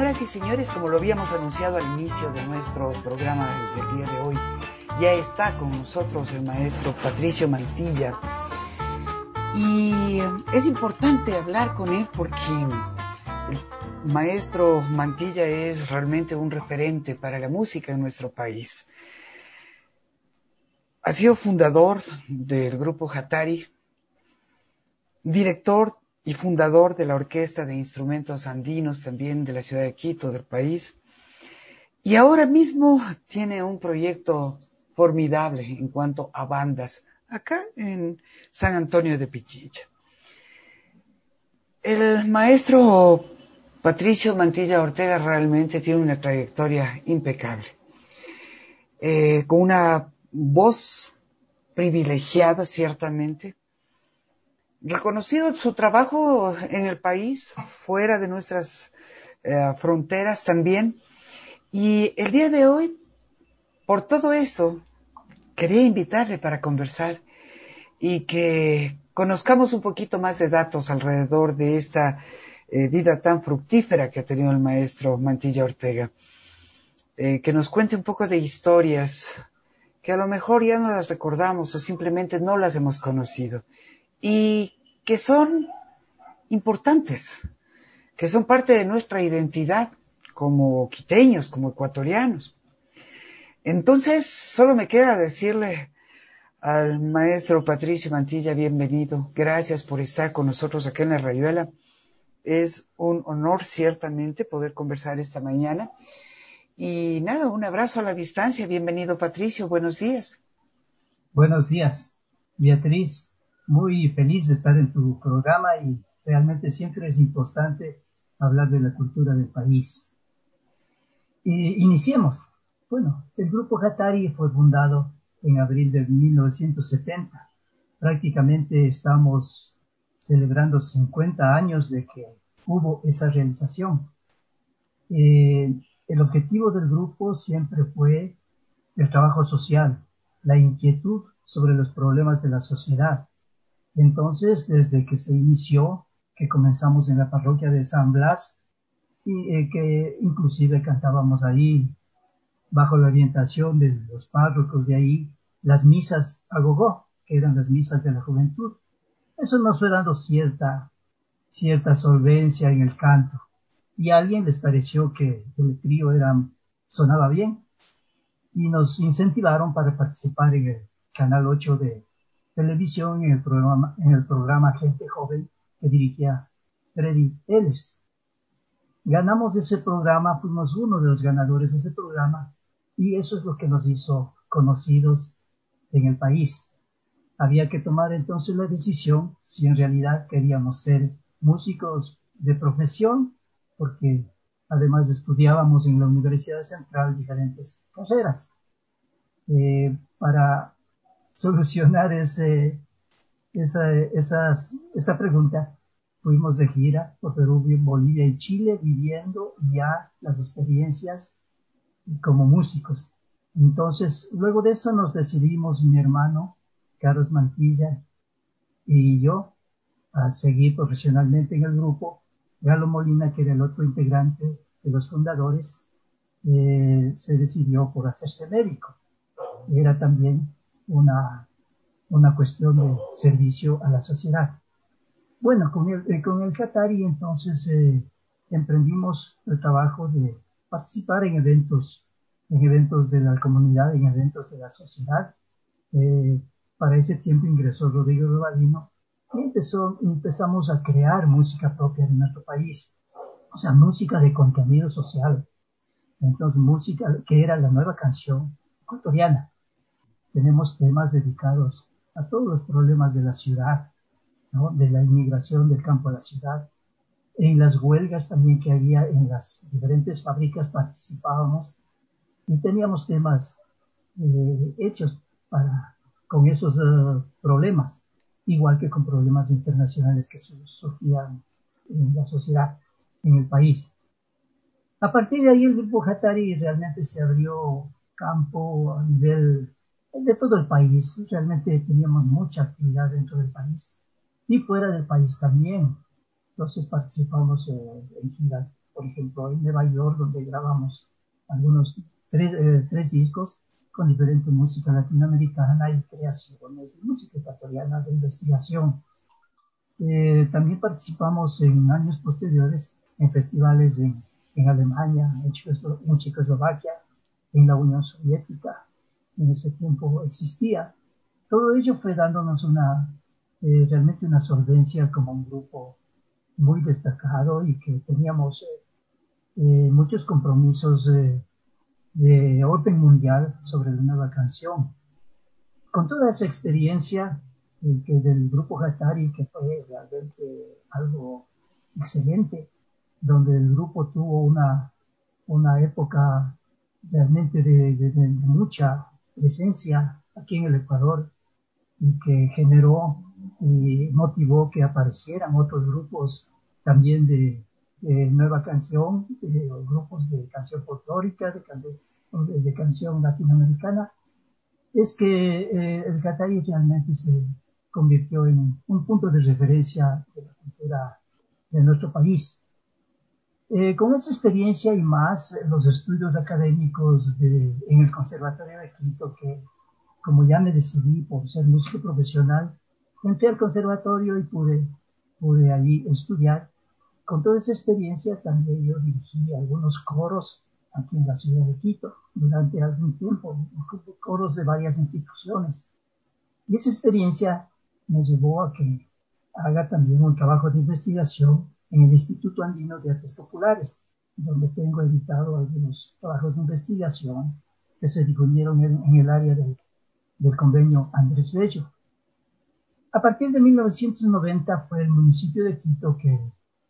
Señoras y señores, como lo habíamos anunciado al inicio de nuestro programa del día de hoy, ya está con nosotros el maestro Patricio Mantilla. Y es importante hablar con él porque el maestro Mantilla es realmente un referente para la música en nuestro país. Ha sido fundador del grupo Jatari, director y fundador de la Orquesta de Instrumentos Andinos, también de la ciudad de Quito, del país. Y ahora mismo tiene un proyecto formidable en cuanto a bandas, acá en San Antonio de Pichincha. El maestro Patricio Mantilla Ortega realmente tiene una trayectoria impecable, con una voz privilegiada, ciertamente, reconocido su trabajo en el país, fuera de nuestras fronteras también. Y el día de hoy, por todo esto, quería invitarle para conversar y que conozcamos un poquito más de datos alrededor de esta vida tan fructífera que ha tenido el maestro Mantilla Ortega. Que nos cuente un poco de historias que a lo mejor ya no las recordamos o simplemente no las hemos conocido y que son importantes, que son parte de nuestra identidad como quiteños, como ecuatorianos. Entonces, solo me queda decirle al maestro Patricio Mantilla, bienvenido. Gracias por estar con nosotros aquí en La Rayuela. Es un honor, ciertamente, poder conversar esta mañana. Y nada, un abrazo a la distancia. Bienvenido, Patricio. Buenos días. Buenos días, Beatriz. Muy feliz de estar en tu programa y realmente siempre es importante hablar de la cultura del país. Iniciemos. Bueno, el grupo Jatari fue fundado en abril de 1970. Prácticamente estamos celebrando 50 años de que hubo esa realización. El objetivo del grupo siempre fue el trabajo social, la inquietud sobre los problemas de la sociedad. Entonces, desde que se inició, que comenzamos en la parroquia de San Blas, y que inclusive cantábamos ahí, bajo la orientación de los párrocos de ahí, las misas a gogó, que eran las misas de la juventud. Eso nos fue dando cierta solvencia en el canto. Y a alguien les pareció que el trío sonaba bien, y nos incentivaron para participar en el Canal 8 de televisión en el programa Gente Joven que dirigía Freddy Ellis. Ganamos ese programa, fuimos uno de los ganadores de ese programa y eso es lo que nos hizo conocidos en el país. Había que tomar entonces la decisión si en realidad queríamos ser músicos de profesión, porque además estudiábamos en la Universidad Central diferentes carreras. Para solucionar esa pregunta, fuimos de gira por Perú, Bolivia y Chile, viviendo ya las experiencias como músicos. Entonces, luego de eso nos decidimos, mi hermano, Carlos Mantilla, y yo, a seguir profesionalmente en el grupo. Galo Molina, que era el otro integrante de los fundadores, se decidió por hacerse médico. Era también una cuestión de servicio a la sociedad. Bueno, con el Qatari entonces emprendimos el trabajo de participar en eventos de la comunidad, en eventos de la sociedad. Para ese tiempo ingresó Rodrigo Robalino y empezamos a crear música propia de nuestro país, o sea, música de contenido social. Entonces, música que era la nueva canción ecuatoriana. Tenemos temas dedicados a todos los problemas de la ciudad, ¿no? De la inmigración del campo a la ciudad. En las huelgas también que había en las diferentes fábricas participábamos y teníamos temas hechos con esos problemas, igual que con problemas internacionales que surgían en la sociedad, en el país. A partir de ahí el grupo Jatari realmente se abrió campo a nivel de todo el país. Realmente teníamos mucha actividad dentro del país y fuera del país también. Entonces participamos en giras por ejemplo, en Nueva York, donde grabamos tres discos con diferente música latinoamericana y creaciones de música ecuatoriana de investigación. También participamos en años posteriores en festivales en Alemania, en Checoslovaquia, en la Unión Soviética. En ese tiempo existía. Todo ello fue dándonos realmente una solvencia como un grupo muy destacado y que teníamos muchos compromisos de orden mundial sobre la nueva canción. Con toda esa experiencia que del grupo Hatari, que fue realmente algo excelente, donde el grupo tuvo una época realmente de mucha presencia aquí en el Ecuador y que generó y motivó que aparecieran otros grupos también de nueva canción, grupos de canción folclórica, de canción latinoamericana. Es que el Qatari realmente se convirtió en un punto de referencia de la cultura de nuestro país. Con esa experiencia y más los estudios académicos en el Conservatorio de Quito, que como ya me decidí por ser músico profesional, entré al conservatorio y pude allí estudiar. Con toda esa experiencia también yo dirigí algunos coros aquí en la ciudad de Quito durante algún tiempo, coros de varias instituciones. Y esa experiencia me llevó a que haga también un trabajo de investigación en el Instituto Andino de Artes Populares, donde tengo editado algunos trabajos de investigación que se difundieron en el área del convenio Andrés Bello. A partir de 1990 fue el municipio de Quito que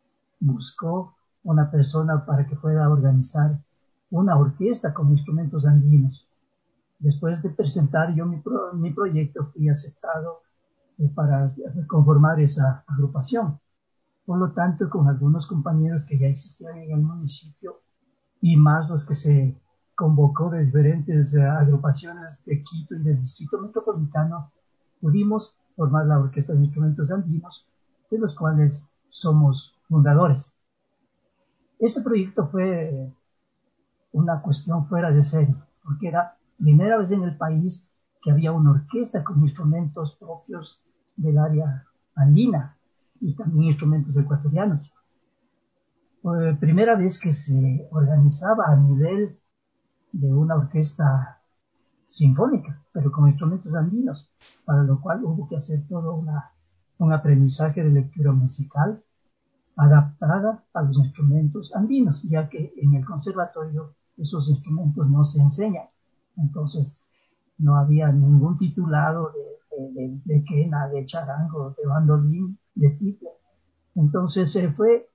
buscó una persona para que pueda organizar una orquesta con instrumentos andinos. Después de presentar yo mi proyecto, fui aceptado para conformar esa agrupación. Por lo tanto, con algunos compañeros que ya existían en el municipio y más los que se convocó de diferentes agrupaciones de Quito y del Distrito Metropolitano, pudimos formar la Orquesta de Instrumentos Andinos, de los cuales somos fundadores. Este proyecto fue una cuestión fuera de serie, porque era primera vez en el país que había una orquesta con instrumentos propios del área andina y también instrumentos ecuatorianos. Primera vez que se organizaba a nivel de una orquesta sinfónica, pero con instrumentos andinos, para lo cual hubo que hacer todo un aprendizaje de lectura musical adaptada a los instrumentos andinos, ya que en el conservatorio esos instrumentos no se enseñan. Entonces no había ningún titulado de quena, de charango, de bandolín, de tiple. Entonces fue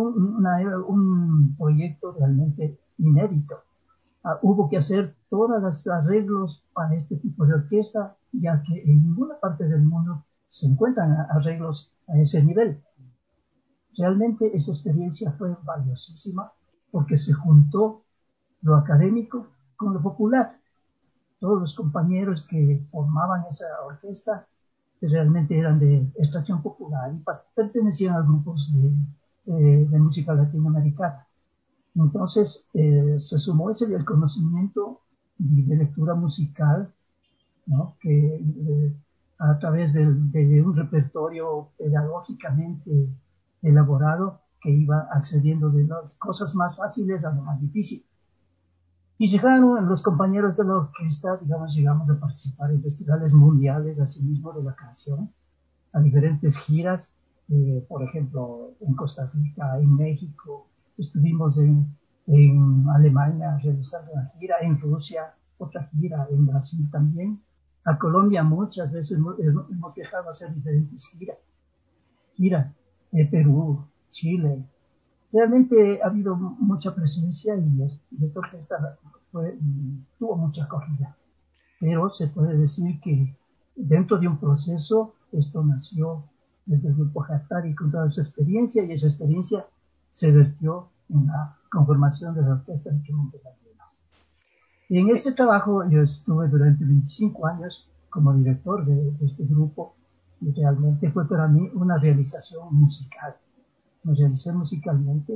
un proyecto realmente inédito. Hubo que hacer todos los arreglos para este tipo de orquesta, ya que en ninguna parte del mundo se encuentran arreglos a ese nivel. Realmente esa experiencia fue valiosísima porque se juntó lo académico con lo popular. Todos los compañeros que formaban esa orquesta realmente eran de extracción popular y pertenecían a grupos de música latinoamericana. Entonces se sumó el conocimiento de lectura musical, ¿no? Que a través de un repertorio pedagógicamente elaborado que iba accediendo de las cosas más fáciles a lo más difícil. Y llegaron los compañeros de la orquesta, digamos, llegamos a participar en festivales mundiales, asimismo de la canción, a diferentes giras, por ejemplo, en Costa Rica, en México, estuvimos en Alemania realizando una gira, en Rusia, otra gira, en Brasil también. A Colombia muchas veces hemos viajado a hacer diferentes giras, Perú, Chile. Realmente ha habido mucha presencia y esta orquesta tuvo mucha acogida. Pero se puede decir que dentro de un proceso esto nació desde el grupo Hatari con toda su experiencia y esa experiencia se vertió en la conformación de la Orquesta de Instrumentos Andinos. Y en ese trabajo yo estuve durante 25 años como director de este grupo y realmente fue para mí una realización musical. Me realicé musicalmente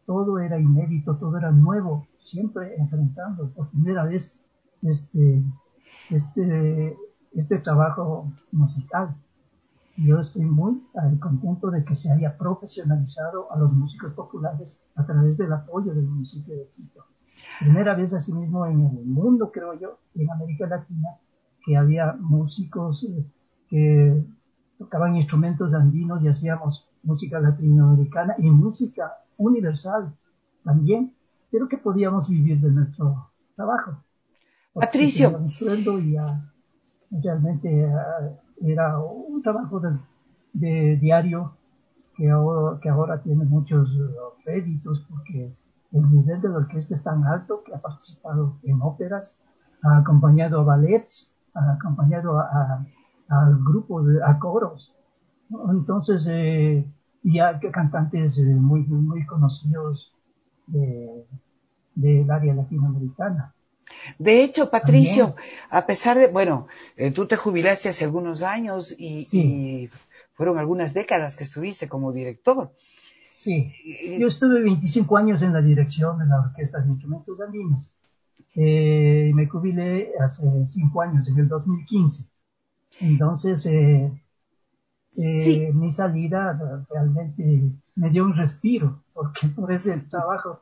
todo era inédito, todo era nuevo, siempre enfrentando por primera vez este, este, este trabajo musical. Yo estoy muy contento de que se haya profesionalizado a los músicos populares a través del apoyo del municipio de Quito. Primera vez asimismo en el mundo, creo yo, en América Latina, que había músicos que tocaban instrumentos andinos y hacíamos música latinoamericana y música universal también, pero que podíamos vivir de nuestro trabajo, porque se tenía Patricio, un sueldo y realmente era un trabajo de diario que ahora tiene muchos réditos porque el nivel de la orquesta es tan alto que ha participado en óperas, ha acompañado a ballets, ha acompañado al grupo, a coros, ¿no? Entonces, y a cantantes muy conocidos de, del área latinoamericana. de hecho, Patricio, También, a pesar de, bueno, tú te jubilaste hace algunos años sí, y fueron algunas décadas que estuviste como director. sí. Yo Eh, estuve 25 años en la dirección de la Orquesta de Instrumentos Andinos. Me jubilé hace 5 años, en el 2015. Entonces, sí, mi salida realmente me dio un respiro, porque por ese trabajo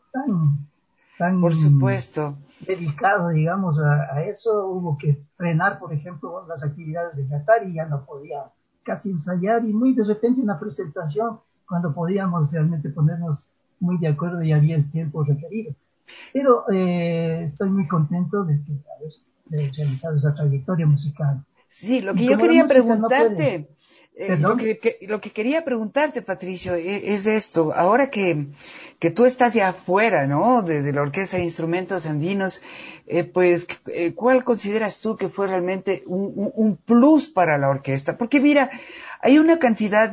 por tan supuesto. dedicado, digamos, a eso, hubo que frenar, por ejemplo, las actividades de Qatar y ya no podía casi ensayar y muy de repente una presentación cuando podíamos realmente ponernos muy de acuerdo y había el tiempo requerido. Pero estoy muy contento de que haber realizado esa trayectoria musical. Sí, lo Y que yo como la quería música no puede, preguntarte, perdón, lo que quería preguntarte, Patricio, es esto. Ahora que tú estás ya afuera, ¿no? De la Orquesta de Instrumentos Andinos, pues, ¿cuál consideras tú que fue realmente un plus para la orquesta? Porque mira, hay una cantidad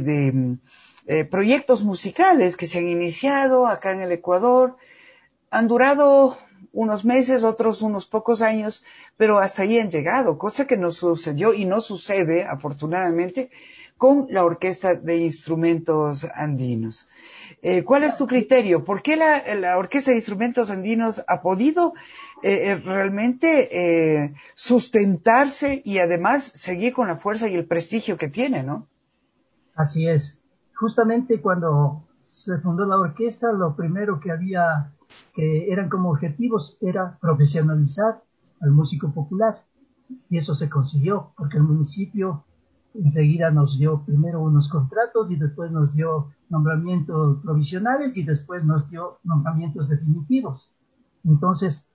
de proyectos musicales que se han iniciado acá en el Ecuador, han durado unos meses, otros unos pocos años, pero hasta ahí han llegado, cosa que no sucedió y no sucede, afortunadamente, con la Orquesta de Instrumentos Andinos. ¿Cuál es tu criterio? ¿Por qué la Orquesta de Instrumentos Andinos ha podido realmente sustentarse y además seguir con la fuerza y el prestigio que tiene, ¿no? así es. Justamente cuando se fundó la orquesta, lo primero que había, que eran como objetivos, era profesionalizar al músico popular. Y eso se consiguió, porque el municipio enseguida nos dio primero unos contratos y después nos dio nombramientos provisionales y después nos dio nombramientos definitivos. Entonces,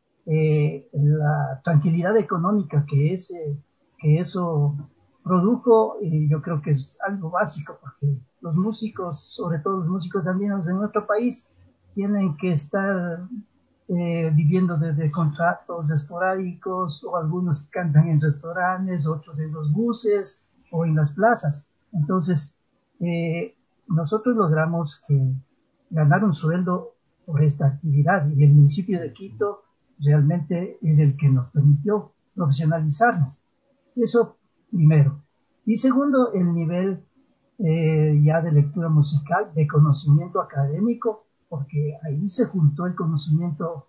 la tranquilidad económica que eso produjo, yo creo que es algo básico, porque los músicos, sobre todo los músicos andinos de nuestro país, tienen que estar viviendo de contratos esporádicos, o algunos cantan en restaurantes, otros en los buses o en las plazas. Entonces, nosotros logramos ganar un sueldo por esta actividad y el municipio de Quito realmente es el que nos permitió profesionalizarnos. Eso primero. Y segundo, el nivel ya de lectura musical, de conocimiento académico, porque ahí se juntó el conocimiento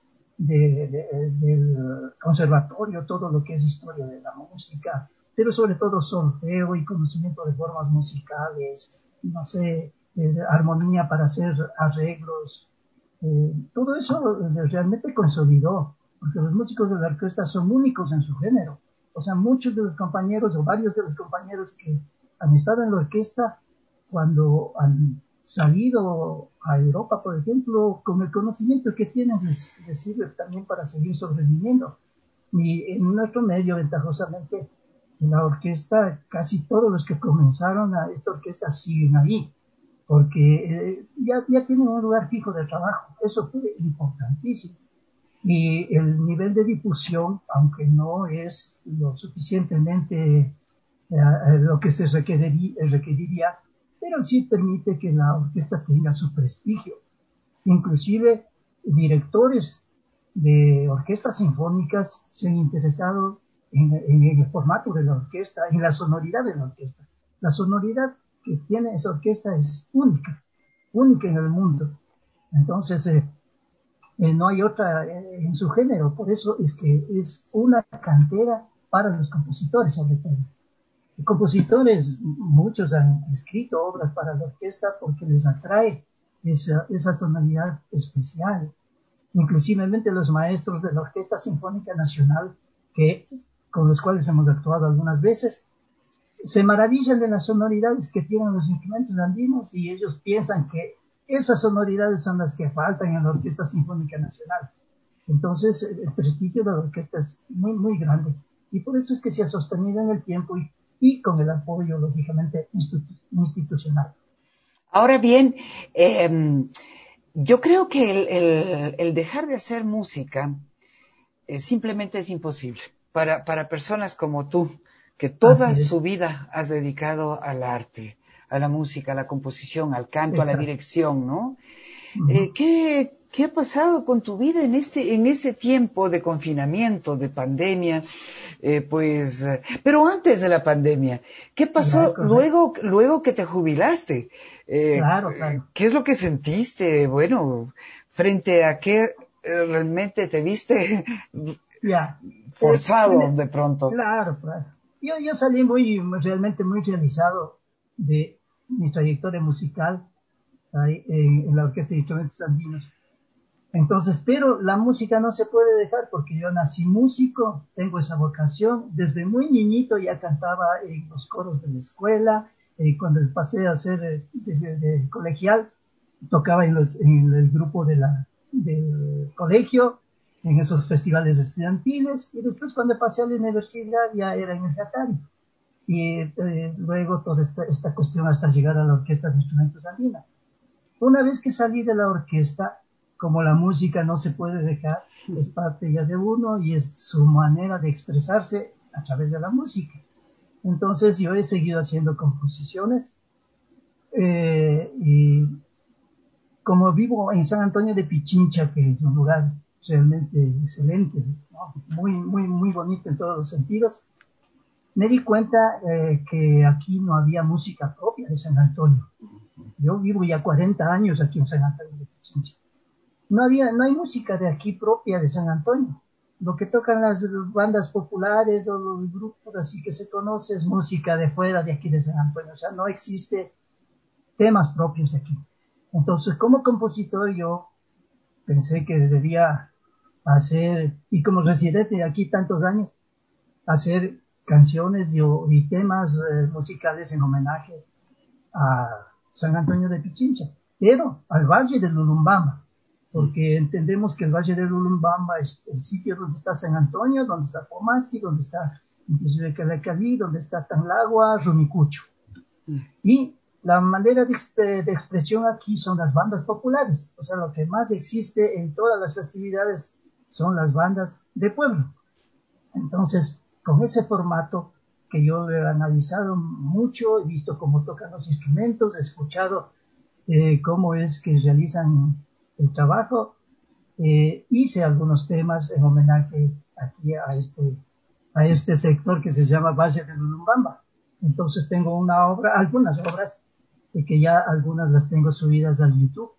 del conservatorio, todo lo que es historia de la música, pero sobre todo solfeo y conocimiento de formas musicales, no sé, armonía para hacer arreglos, todo eso realmente consolidó, porque los músicos de la orquesta son únicos en su género. O sea, muchos de los compañeros o varios de los compañeros que han estado en la orquesta, cuando han salido a Europa, por ejemplo, con el conocimiento que tienen, les sirve también para seguir sobreviviendo. Y en nuestro medio, ventajosamente, en la orquesta, casi todos los que comenzaron a esta orquesta siguen ahí, porque ya tienen un lugar fijo de trabajo. Eso fue importantísimo. Y el nivel de difusión, aunque no es lo suficientemente lo que se requeriría, pero sí permite que la orquesta tenga su prestigio. Inclusive directores de orquestas sinfónicas se han interesado en el formato de la orquesta, en la sonoridad de la orquesta. La sonoridad que tiene esa orquesta es única, única en el mundo. Entonces, no hay otra en su género, por eso es que es una cantera para los compositores, sobre todo. Y compositores, muchos han escrito obras para la orquesta porque les atrae esa sonoridad especial. Inclusivemente los maestros de la Orquesta Sinfónica Nacional, con los cuales hemos actuado algunas veces, se maravillan de las sonoridades que tienen los instrumentos andinos y ellos piensan que esas sonoridades son las que faltan en la Orquesta Sinfónica Nacional. Entonces, el prestigio de la orquesta es muy, muy grande. Y por eso es que se ha sostenido en el tiempo y con el apoyo, lógicamente, institucional. Ahora bien, yo creo que el dejar de hacer música simplemente es imposible para personas como tú, que toda Así su es. vida has dedicado al arte, a la música, a la composición, al canto, a la Exacto. dirección, ¿no? Uh-huh. ¿Qué ha pasado con tu vida en este tiempo de confinamiento, de pandemia? Pero antes de la pandemia, ¿qué Ya, pasó correcto. luego que te jubilaste? Claro, claro. ¿Qué es lo que sentiste? Bueno, frente a qué realmente te viste Ya. forzado En de pronto. claro, claro. Yo salí realmente muy realizado de mi trayectoria musical ahí, en la Orquesta de Instrumentos Andinos. Entonces, pero la música no se puede dejar porque yo nací músico, tengo esa vocación. Desde muy niñito ya cantaba en los coros de la escuela. Cuando pasé a ser de colegial, tocaba en el grupo del colegio, en esos festivales estudiantiles. Y después cuando pasé a la universidad ya era en el Jatario. Y luego toda esta cuestión hasta llegar a la Orquesta de Instrumentos Andinos. Una vez que salí de la orquesta, como la música no se puede dejar, es parte ya de uno y es su manera de expresarse a través de la música. Entonces yo he seguido haciendo composiciones y como vivo en San Antonio de Pichincha, que es un lugar realmente excelente, ¿no? Muy, muy, muy bonito en todos los sentidos, me di cuenta que aquí no había música propia de San Antonio. Yo vivo ya 40 años aquí en San Antonio de Pichincha. No hay música de aquí propia de San Antonio. Lo que tocan las bandas populares o los grupos así que se conoce es música de fuera de aquí de San Antonio. O sea, no existe temas propios de aquí. Entonces, como compositor, yo pensé que debería hacer, y como residente de aquí tantos años, hacer canciones y temas musicales en homenaje a San Antonio de Pichincha, pero al Valle de Lulumbamba, porque entendemos que el Valle de Lulumbamba es el sitio donde está San Antonio, donde está Pomasqui, donde está inclusive Calacaví, donde está Tanlagua, Rumicucho. Y la manera de expresión aquí son las bandas populares, o sea, lo que más existe en todas las festividades son las bandas de pueblo. Entonces, con ese formato que yo he analizado mucho, he visto cómo tocan los instrumentos, he escuchado cómo es que realizan el trabajo, hice algunos temas en homenaje aquí a este sector que se llama Valle de Lulumbamba. Entonces tengo algunas obras, que ya algunas las tengo subidas al YouTube,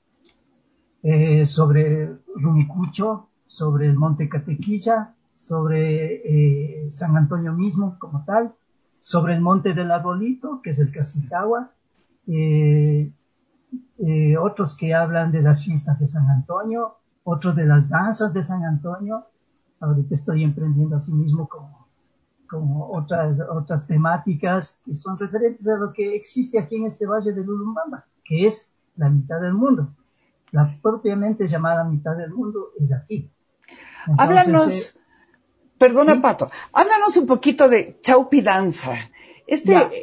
sobre Rumicucho, sobre el Monte Catequilla, sobre San Antonio mismo como tal, sobre el Monte del Arbolito, que es el Casitagua, eh, otros que hablan de las fiestas de San Antonio, otros de las danzas de San Antonio. Ahorita estoy emprendiendo así mismo como otras temáticas que son referentes a lo que existe aquí en este Valle de Lulumbamba, que es la mitad del mundo. La propiamente llamada mitad del mundo es aquí. Entonces, Háblanos, perdona sí, Pato, háblanos un poquito de Chaupi Danza. ya,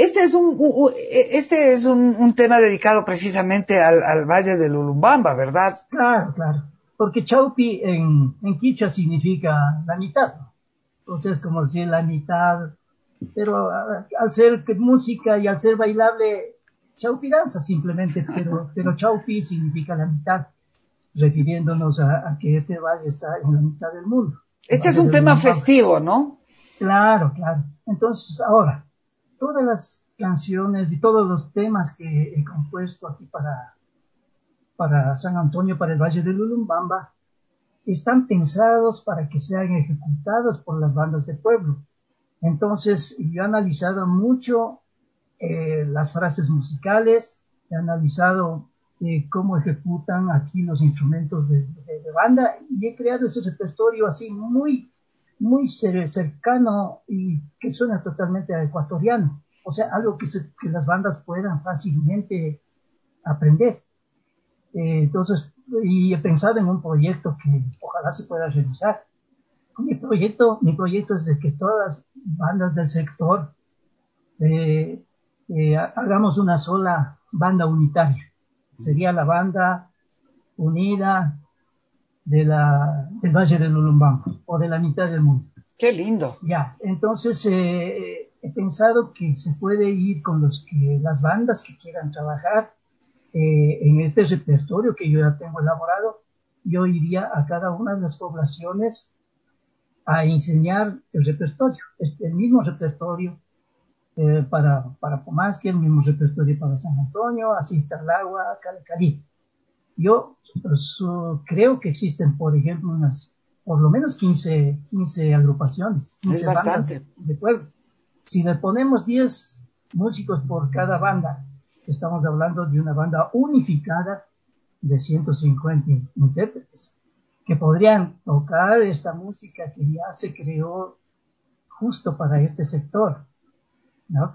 Este es un tema dedicado precisamente al Valle de Lulumbamba, ¿verdad? claro, claro. Porque Chaupi en quichua significa la mitad, ¿no? Entonces, como decir la mitad, pero al ser música y al ser bailable, Chaupi danza simplemente, pero Chaupi significa la mitad, refiriéndonos a que este valle está en la mitad del mundo, el Este es Valle un de tema Lulumbamba. festivo, ¿no? Claro, claro. Entonces, ahora, todas las canciones y todos los temas que he compuesto aquí para San Antonio, para el Valle de Lulumbamba, están pensados para que sean ejecutados por las bandas de pueblo. Entonces, yo he analizado mucho las frases musicales, he analizado cómo ejecutan aquí los instrumentos de banda y he creado ese repertorio así muy, muy cercano y que suena totalmente a ecuatoriano. O sea, algo que las bandas puedan fácilmente aprender. Entonces, y he pensado en un proyecto que ojalá se pueda realizar. Mi proyecto es de que todas las bandas del sector hagamos una sola banda unitaria. Sería la banda unida del Valle de Lulumbamba o de la mitad del mundo. Qué lindo. Ya, entonces he pensado que se puede ir con las bandas que quieran trabajar en este repertorio que yo ya tengo elaborado. Yo iría a cada una de las poblaciones a enseñar el repertorio, el mismo repertorio para Pomasque, el mismo repertorio para San Antonio, así Tarlagua, Cali. Yo creo que existen, por ejemplo, por lo menos 15 agrupaciones, Es 15 bandas bastante. de pueblo. Si le ponemos 10 músicos por cada banda, estamos hablando de una banda unificada de 150 intérpretes que podrían tocar esta música que ya se creó justo para este sector, ¿no?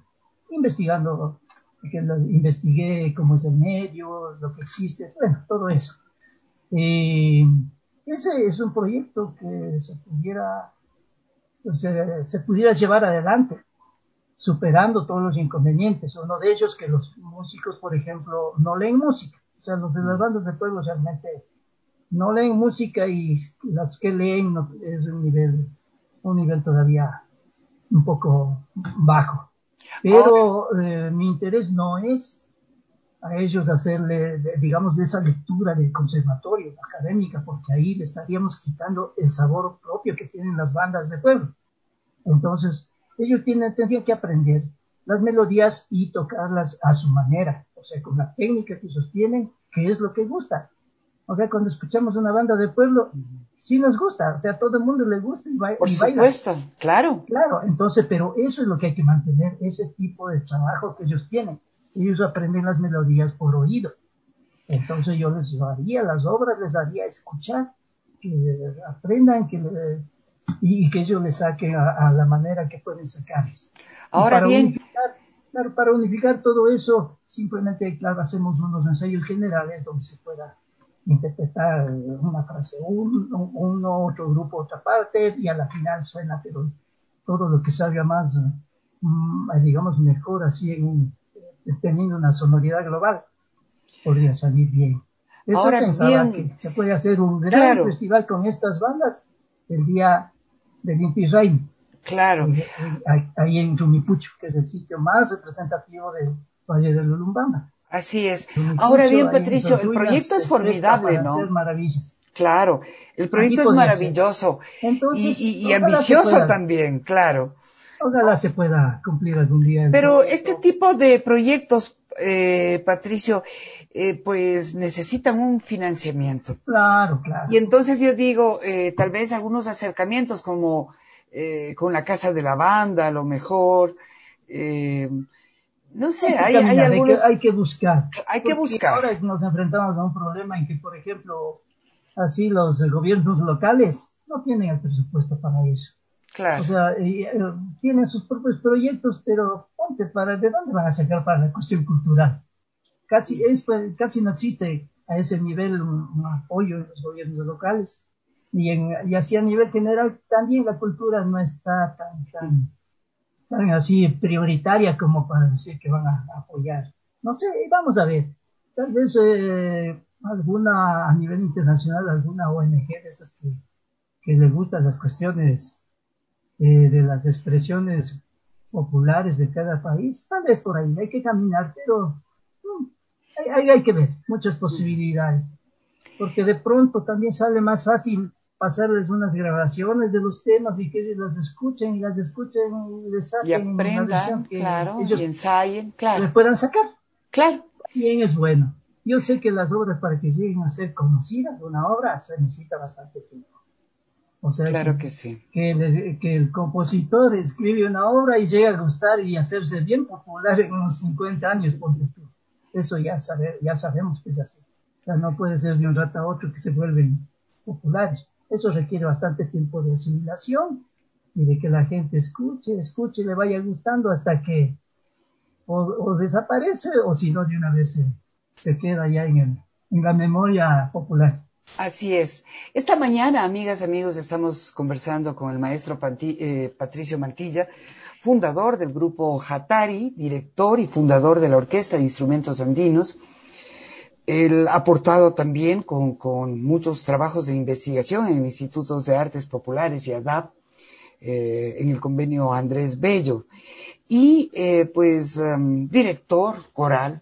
Investigué cómo es el medio, lo que existe, bueno, todo eso. Ese es un proyecto que se pudiera llevar adelante, superando todos los inconvenientes. Uno de ellos que los músicos, por ejemplo, no leen música. O sea, los de las bandas de pueblo realmente no leen música y los que leen es un nivel todavía un poco bajo. Ahora, Pero mi interés no es a ellos hacerle, digamos, de esa lectura del conservatorio académica, porque ahí le estaríamos quitando el sabor propio que tienen las bandas de pueblo. Entonces, ellos tendrían que aprender las melodías y tocarlas a su manera, o sea, con la técnica que sostienen, que es lo que gusta. O sea, cuando escuchamos una banda de pueblo, sí nos gusta, o sea, a todo el mundo le gusta por y baila. supuesto, claro. Claro, entonces, pero eso es lo que hay que mantener, ese tipo de trabajo que ellos tienen. Ellos aprenden las melodías por oído. Entonces yo les haría las obras, les haría escuchar, que aprendan y que ellos le saquen a la manera que pueden sacarles. Y Ahora bien, para unificar todo eso, simplemente, claro, hacemos unos ensayos generales donde se pueda interpretar una frase uno, otro grupo otra parte, y a la final suena, pero todo lo que salga más, digamos, mejor así, teniendo una sonoridad global, podría salir bien. Eso ahora pensaba bien, que se puede hacer un gran claro, festival con estas bandas el día del Inti Raymi, claro. ahí en Rumipucho, que es el sitio más representativo del Valle de Lulumbamba. Así es. Ahora Rumipucho, bien, ahí en Patricio, esas el ruinas proyecto es se presta formidable, para hacer ¿no? maravillas. Claro, el Allí proyecto es podría ser. maravilloso Entonces, y ambicioso también, claro. ojalá se pueda cumplir algún día el Pero este proyecto. tipo de proyectos, Patricio, pues necesitan un financiamiento. Claro, Y claro. entonces yo digo, tal vez algunos acercamientos como con la Casa de la Banda, a lo mejor, eh, no sé, Hay que hay caminar, algunos, hay que buscar, hay que porque buscar. ahora nos enfrentamos a un problema en que, por ejemplo, así los gobiernos locales no tienen el presupuesto para eso. O Claro, sea, tienen sus propios proyectos, pero ¿de dónde van a sacar para la cuestión cultural? Casi no existe a ese nivel un apoyo en los gobiernos locales. Y así a nivel general también la cultura no está tan así prioritaria como para decir que van a apoyar. No sé, vamos a ver. Tal vez alguna a nivel internacional, alguna ONG de esas que le gustan las cuestiones de las expresiones populares de cada país, tal vez por ahí hay que caminar, pero hay que ver muchas posibilidades, porque de pronto también sale más fácil pasarles unas grabaciones de los temas y que ellos las escuchen y les y saquen la aprendan, versión que claro, y ellos ensayen, claro, les puedan sacar. claro. Bien es bueno. yo sé que las obras para que lleguen a ser conocidas, una obra se necesita bastante tiempo. O sea Claro que sí. que el compositor escribe una obra y llega a gustar y hacerse bien popular en unos 50 años, ponte tú. Eso ya sabemos que es así. O sea, no puede ser de un rato a otro que se vuelven populares. Eso requiere bastante tiempo de asimilación y de que la gente escuche, y le vaya gustando hasta que o desaparece o si no de una vez se queda ya en la memoria popular. Así es. Esta mañana, amigas, amigos, estamos conversando con el maestro Patricio Mantilla, fundador del grupo Hatari, director y fundador de la Orquesta de Instrumentos Andinos. Él ha aportado también con muchos trabajos de investigación en institutos de artes populares y ADAP, en el convenio Andrés Bello. Y director coral,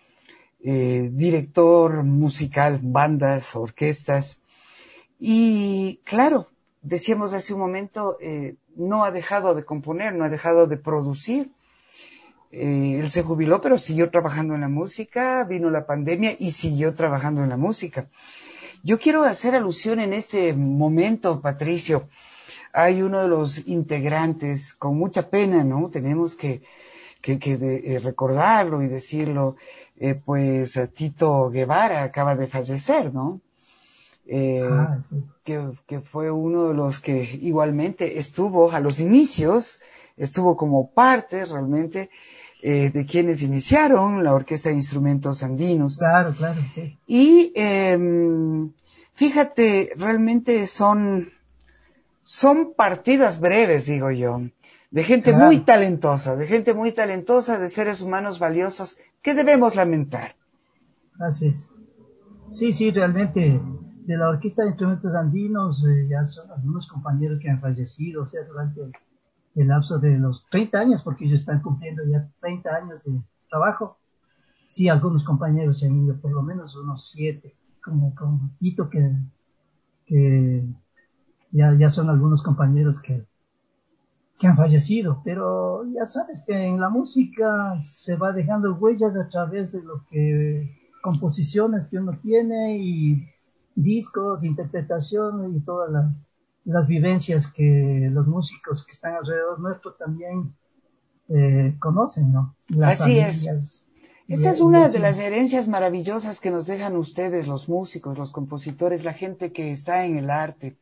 director musical, bandas, orquestas. Y claro, decíamos hace un momento, no ha dejado de componer, no ha dejado de producir. Él se jubiló, pero siguió trabajando en la música, vino la pandemia y siguió trabajando en la música. Yo quiero hacer alusión en este momento, Patricio. Hay uno de los integrantes, con mucha pena, ¿no? Tenemos que recordarlo y decirlo, Tito Guevara acaba de fallecer, ¿no? Sí. Que fue uno de los que igualmente estuvo a los inicios, estuvo como parte realmente de quienes iniciaron la Orquesta de Instrumentos Andinos. Claro, sí. Y fíjate, realmente son partidas breves, digo yo, de gente muy Claro. talentosa, de seres humanos valiosos que debemos lamentar. Así es. Sí, realmente de la Orquesta de Instrumentos Andinos ya son algunos compañeros que han fallecido, o sea, durante el lapso de los 30 años, porque ellos están cumpliendo ya 30 años de trabajo. Sí, algunos compañeros se han ido, por lo menos unos 7, como Tito, que ya son algunos compañeros que han fallecido, pero ya sabes que en la música se va dejando huellas a través de lo que composiciones que uno tiene y discos, interpretación y todas las vivencias que los músicos que están alrededor nuestro también conocen, ¿no? Las Así es. familias Esa es y una de así. las herencias maravillosas que nos dejan ustedes, los músicos, los compositores, la gente que está en el arte.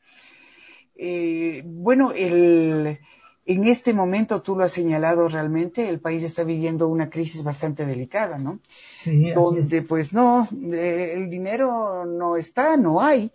En este momento, tú lo has señalado realmente, el país está viviendo una crisis bastante delicada, ¿no? Sí, así es. Donde pues no, el dinero no está, no hay.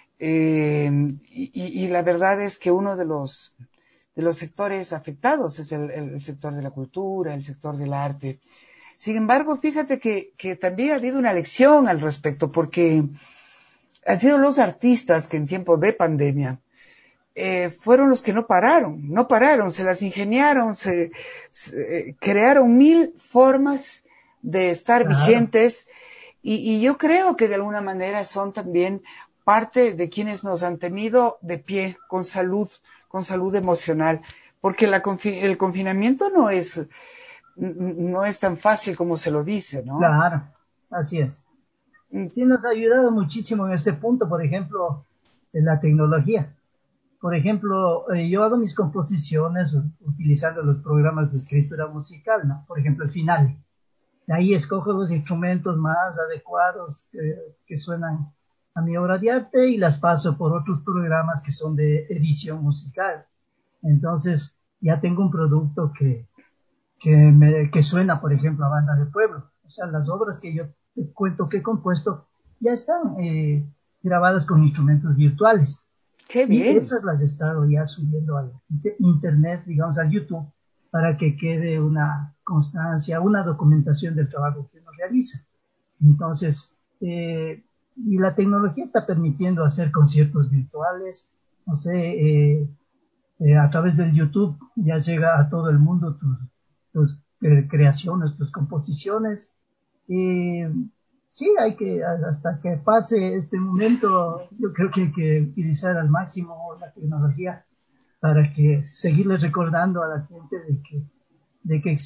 Y la verdad es que uno de los sectores afectados es el sector de la cultura, el sector del arte. Sin embargo, fíjate que también ha habido una lección al respecto, porque han sido los artistas que en tiempos de pandemia fueron los que no pararon, se las ingeniaron, crearon 1000 formas de estar Claro, vigentes y yo creo que de alguna manera son también parte de quienes nos han tenido de pie con salud emocional, porque el confinamiento no es tan fácil como se lo dice, ¿no? claro, así es. Sí, nos ha ayudado muchísimo en este punto, por ejemplo, en la tecnología. Por ejemplo, yo hago mis composiciones utilizando los programas de escritura musical, ¿no? Por ejemplo, el final. De ahí escojo los instrumentos más adecuados que suenan a mi obra de arte y las paso por otros programas que son de edición musical. Entonces, ya tengo un producto que suena, por ejemplo, a banda de pueblo. O sea, las obras que yo te cuento que he compuesto ya están grabadas con instrumentos virtuales. ¡Qué Y bien! esas las he estado ya subiendo al internet, digamos, al YouTube, para que quede una constancia, una documentación del trabajo que uno realiza. Entonces, y la tecnología está permitiendo hacer conciertos virtuales, no sé, a través del YouTube ya llega a todo el mundo tus creaciones, tus composiciones. Sí, hasta que pase este momento, yo creo que hay que utilizar al máximo la tecnología para que seguirles recordando a la gente de que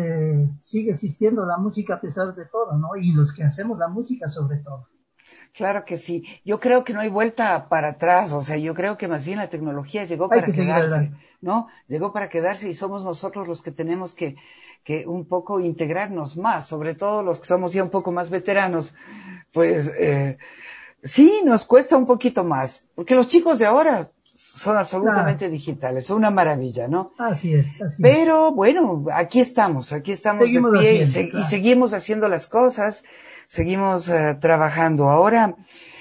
sigue existiendo la música a pesar de todo, ¿no? Y los que hacemos la música sobre todo. Claro que sí. Yo creo que no hay vuelta para atrás, o sea, yo creo que más bien la tecnología llegó Hay para que seguir quedarse, adelante. ¿no? Llegó para quedarse y somos nosotros los que tenemos que un poco integrarnos más, sobre todo los que somos ya un poco más veteranos, pues sí, nos cuesta un poquito más, porque los chicos de ahora son Claro, absolutamente digitales, son una maravilla, ¿no? así es, así es. Pero bueno, aquí estamos de Seguimos pie haciendo, y claro. seguimos haciendo las cosas, seguimos trabajando. Ahora,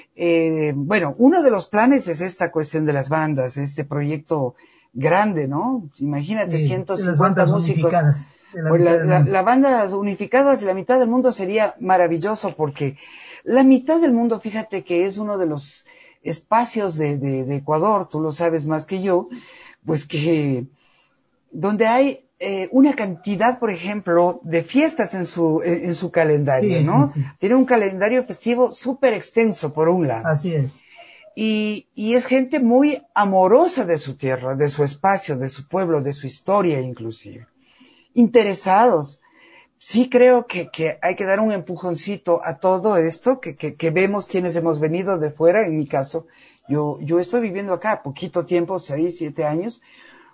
bueno, uno de los planes es esta cuestión de las bandas, este proyecto grande, ¿no? Imagínate, De las 150 bandas músicos. unificadas de la Pues mitad del mundo. la bandas unificadas de la mitad del mundo sería maravilloso porque la mitad del mundo, fíjate que es uno de los espacios de Ecuador, tú lo sabes más que yo, pues que donde hay una cantidad, por ejemplo, de fiestas en su calendario, Sí, sí, ¿no? sí, Tiene un calendario festivo súper extenso, por un lado. así es. Y es gente muy amorosa de su tierra, de su espacio, de su pueblo, de su historia inclusive. Interesados. Sí creo que hay que dar un empujoncito a todo esto, que vemos quienes hemos venido de fuera. En mi caso, yo estoy viviendo acá poquito tiempo, 6, 7 años,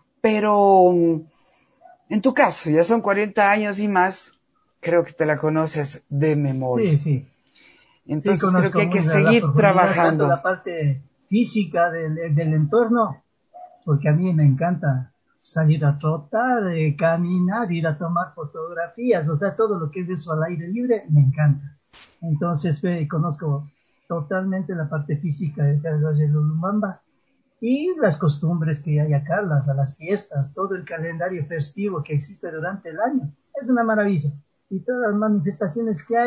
pero en tu caso, ya son 40 años y más, creo que te la conoces de memoria. Sí, sí. Sí, Entonces creo que conozco hay que muy a la seguir profundidad tanto trabajando. la parte física del entorno, porque a mí me encanta salir a trotar, caminar, ir a tomar fotografías, o sea, todo lo que es eso al aire libre, me encanta. Entonces, conozco totalmente la parte física de Lulumbamba y las costumbres que hay acá, las fiestas, todo el calendario festivo que existe durante el año. Es una maravilla. Y todas las manifestaciones que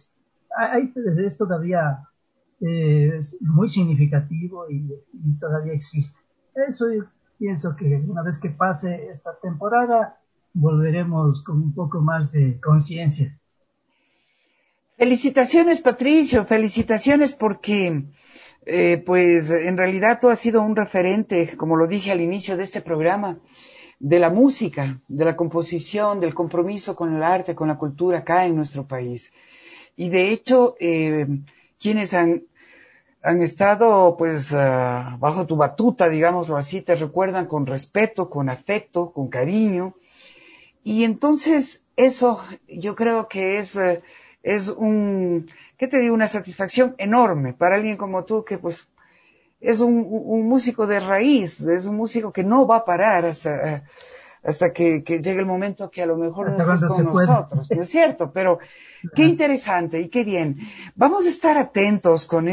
es todavía es muy significativo y todavía existe. Eso yo pienso que una vez que pase esta temporada, volveremos con un poco más de conciencia. Felicitaciones, Patricio, felicitaciones porque, pues, en realidad tú has sido un referente, como lo dije al inicio de este programa, de la música, de la composición, del compromiso con el arte, con la cultura acá en nuestro país. Y de hecho, quienes han estado, pues, bajo tu batuta, digámoslo así, te recuerdan con respeto, con afecto, con cariño. Y entonces eso yo creo que es un, ¿qué te digo? Una satisfacción enorme para alguien como tú que pues es un músico de raíz, es un músico que no va a parar hasta que llegue el momento que a lo mejor no Hasta estés cuando con se pueda. nosotros, ¿no es cierto? Pero qué interesante y qué bien. Vamos a estar atentos con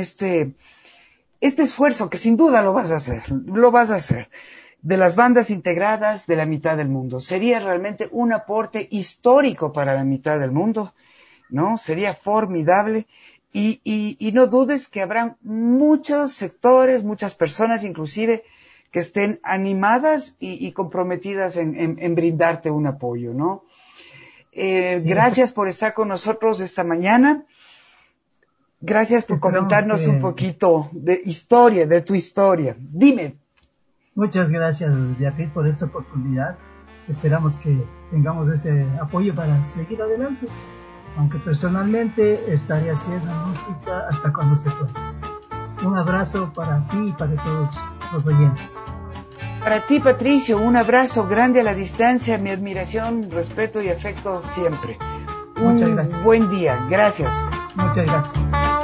este esfuerzo que sin duda lo vas a hacer, de las bandas integradas de la mitad del mundo. Sería realmente un aporte histórico para la mitad del mundo, ¿no? Sería formidable y no dudes que habrán muchos sectores, muchas personas inclusive, que estén animadas y comprometidas en brindarte un apoyo, ¿no? Sí, Gracias por estar con nosotros esta mañana. Gracias por esperamos comentarnos un que poquito de historia, de tu historia. Dime, Muchas gracias, Beatriz, por esta oportunidad. Esperamos que tengamos ese apoyo para seguir adelante, aunque personalmente estaré haciendo música hasta cuando se pueda. Un abrazo para ti y para todos los oyentes. para ti, Patricio, un abrazo grande a la distancia, mi admiración, respeto y afecto siempre. Muchas Un gracias. buen día. Gracias. Muchas gracias.